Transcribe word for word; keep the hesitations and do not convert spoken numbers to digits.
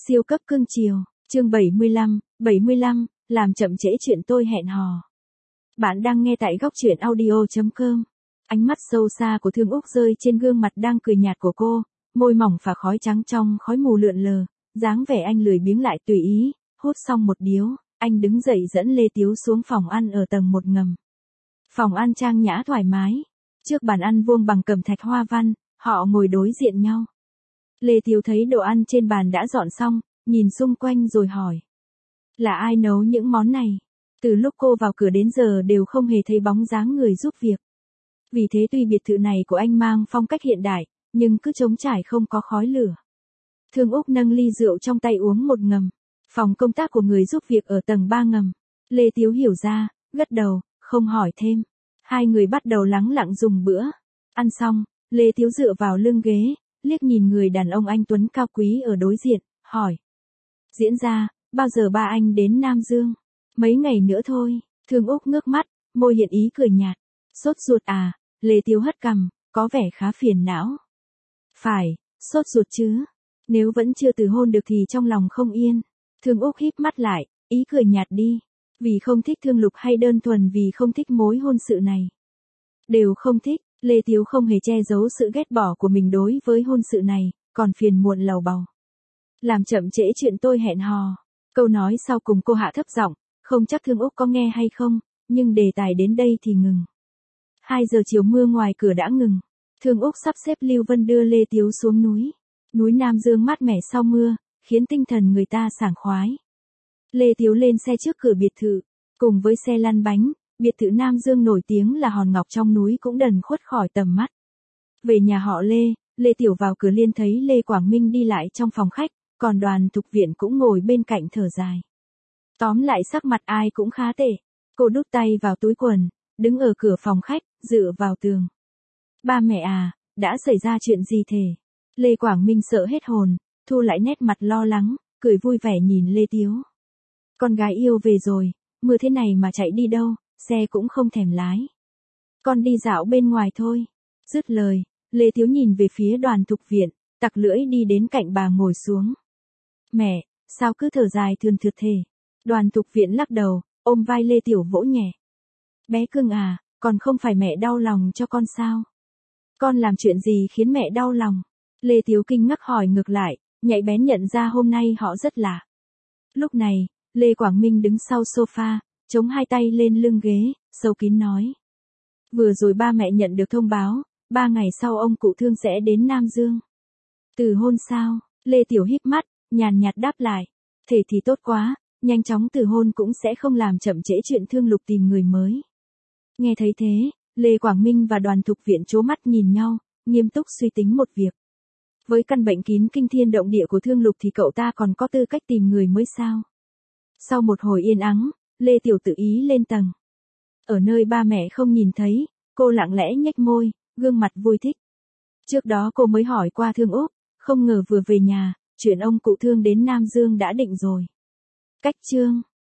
Siêu cấp cưng chiều, chương bảy mươi lăm, bảy mươi lăm, làm chậm trễ chuyện tôi hẹn hò. Bạn đang nghe tại góc truyện audio chấm com. Ánh mắt sâu xa của Thương Úc rơi trên gương mặt đang cười nhạt của cô, môi mỏng phả khói trắng trong khói mù lượn lờ, dáng vẻ anh lười biếng lại tùy ý, hút xong một điếu, anh đứng dậy dẫn Lê Tiếu xuống phòng ăn ở tầng một ngầm. Phòng ăn trang nhã thoải mái, trước bàn ăn vuông bằng cẩm thạch hoa văn, họ ngồi đối diện nhau. Lê Tiếu thấy đồ ăn trên bàn đã dọn xong, nhìn xung quanh rồi hỏi. Là ai nấu những món này? Từ lúc cô vào cửa đến giờ đều không hề thấy bóng dáng người giúp việc. Vì thế tuy biệt thự này của anh mang phong cách hiện đại, nhưng cứ trống trải không có khói lửa. Thương Úc nâng ly rượu trong tay uống một ngầm. Phòng công tác của người giúp việc ở tầng ba ngầm. Lê Tiếu hiểu ra, gật đầu, không hỏi thêm. Hai người bắt đầu lắng lặng dùng bữa. Ăn xong, Lê Tiếu dựa vào lưng ghế, liếc nhìn người đàn ông anh tuấn cao quý ở đối diện, hỏi. Diễn ra, bao giờ ba anh đến Nam Dương? Mấy ngày nữa thôi. Thương Úc ngước mắt, môi hiện ý cười nhạt. Sốt ruột à? Lê Tiếu hất cằm, có vẻ khá phiền não. Phải, sốt ruột chứ. Nếu vẫn chưa từ hôn được thì trong lòng không yên. Thương Úc híp mắt lại, ý cười nhạt đi. Vì không thích Thương Lục hay đơn thuần vì không thích mối hôn sự này? Đều không thích. Lê Tiếu không hề che giấu sự ghét bỏ của mình đối với hôn sự này, còn phiền muộn lầu bầu. Làm chậm trễ chuyện tôi hẹn hò. Câu nói sau cùng cô hạ thấp giọng, không chắc Thương Úc có nghe hay không, nhưng đề tài đến đây thì ngừng. Hai giờ chiều mưa ngoài cửa đã ngừng. Thương Úc sắp xếp Lưu Vân đưa Lê Tiếu xuống núi. Núi Nam Dương mát mẻ sau mưa, khiến tinh thần người ta sảng khoái. Lê Tiếu lên xe trước cửa biệt thự, cùng với xe lăn bánh. Biệt thự Nam Dương nổi tiếng là hòn ngọc trong núi cũng dần khuất khỏi tầm mắt. Về nhà họ Lê, Lê Tiểu vào cửa liên thấy Lê Quảng Minh đi lại trong phòng khách, còn Đoàn Thục Viện cũng ngồi bên cạnh thở dài. Tóm lại sắc mặt ai cũng khá tệ. Cô đút tay vào túi quần, đứng ở cửa phòng khách, dựa vào tường. Ba mẹ à, đã xảy ra chuyện gì thế? Lê Quảng Minh sợ hết hồn, thu lại nét mặt lo lắng, cười vui vẻ nhìn Lê Tiếu. Con gái yêu về rồi, mưa thế này mà chạy đi đâu? Xe cũng không thèm lái. Con đi dạo bên ngoài thôi. Dứt lời, Lê Tiếu nhìn về phía Đoàn Thục Viện, tặc lưỡi đi đến cạnh bà ngồi xuống. Mẹ, sao cứ thở dài thườn thượt thế? Đoàn Thục Viện lắc đầu, ôm vai Lê Tiểu vỗ nhẹ. Bé cưng à, còn không phải mẹ đau lòng cho con sao? Con làm chuyện gì khiến mẹ đau lòng? Lê Tiếu kinh ngạc hỏi ngược lại, nhạy bén nhận ra hôm nay họ rất lạ. Lúc này, Lê Quảng Minh đứng sau sofa, chống hai tay lên lưng ghế, sâu kín nói. Vừa rồi ba mẹ nhận được thông báo, ba ngày sau ông cụ Thương sẽ đến Nam Dương. Từ hôn sao? Lê Tiểu híp mắt, nhàn nhạt đáp lại. Thế thì tốt quá, nhanh chóng từ hôn cũng sẽ không làm chậm trễ chuyện Thương Lục tìm người mới. Nghe thấy thế, Lê Quảng Minh và Đoàn Thục Viện trố mắt nhìn nhau, nghiêm túc suy tính một việc. Với căn bệnh kín kinh thiên động địa của Thương Lục thì cậu ta còn có tư cách tìm người mới sao? Sau một hồi yên ắng, Lê Tiểu tự ý lên tầng. Ở nơi ba mẹ không nhìn thấy, cô lặng lẽ nhếch môi, gương mặt vui thích. Trước đó cô mới hỏi qua Thương Úc, không ngờ vừa về nhà, chuyện ông cụ Thương đến Nam Dương đã định rồi. Cách chương.